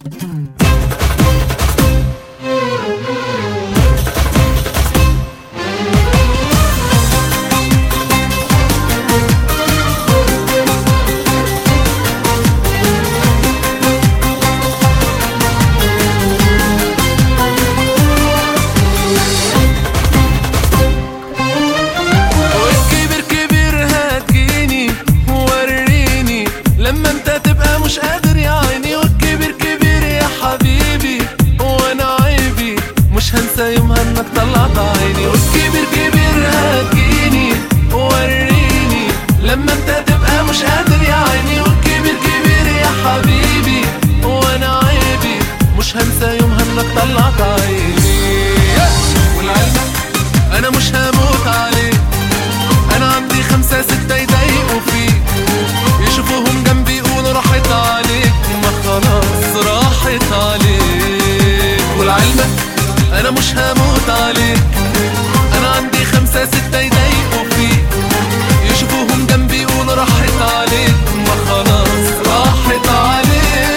يومها انك طلعت عيني، والكبير كبير هتجيني ووريني لما انت تبقى مش قادر يا عيني. والكبير كبير يا حبيبي وانا عيبي مش هنسى يومها انك طلعت عيني. والعلم انا مش هموت عليك، انا عندي 5 6 يضايقوا فيك، يشوفوهم جنبي يقولوا راحت عليك، ما خلاص راحت عليك. والعلم انا مش هموت عليك، انا عندي 5 6 يضايقوا فيك، يشوفوهم جنبي يقولوا راحت عليك، ما خلاص راحت عليك.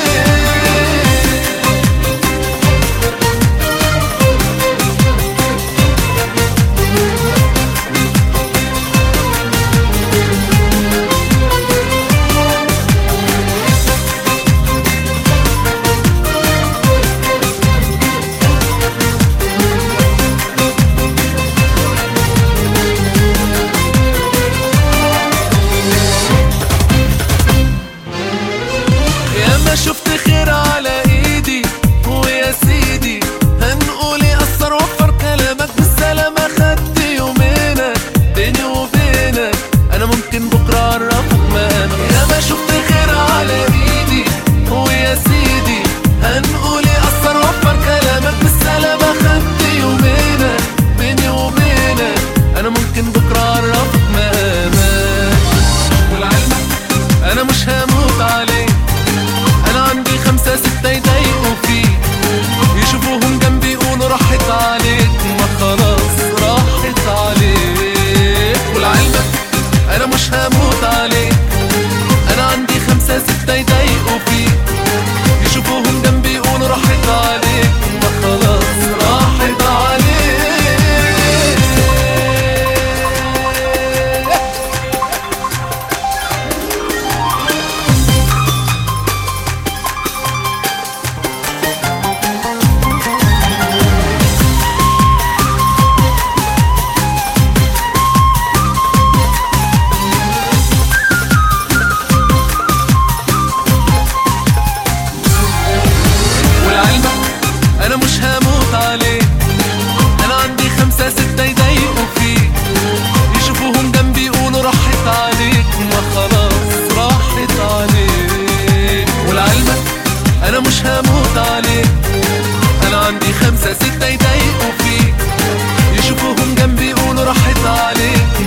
شفت خير على ايدي ويا سيدي هنقول يأثر وفر كلامك بالسلامة، خدت يومينك بيني وبينك انا ممكن بكرة اعرفك مقامك. يا ما شفت خير على ايدي ويا سيدي هنقول يأثر وفر كلامك بالسلامة، خدت يومينك بيني وبينك انا ممكن بكرة اعرفك مقامك. والعلم انا مش هموت عليك، انا عندي 5 6 يضايقوا فيك، يشوفوهم جنبي يقولوا راحت عليك، ما خلاص راحت عليك. ولعلمك انا مش هموت عليك، انا عندي 5 6 يضايقوا فيك، يشوفوهم جنبي يقولوا راحت عليك، ما خلاص راحت عليك. انا مش هموت عليك، انا عندي 5 6 يضايقوا فيك، يشوفوهم جنبي يقولوا راحت عليك، ما خلاص راحت عليك. ولعلمك انا مش هموت عليك، انا عندي 5 6 يضايقوا فيك، يشوفوهم جنبي يقولوا راحت عليك،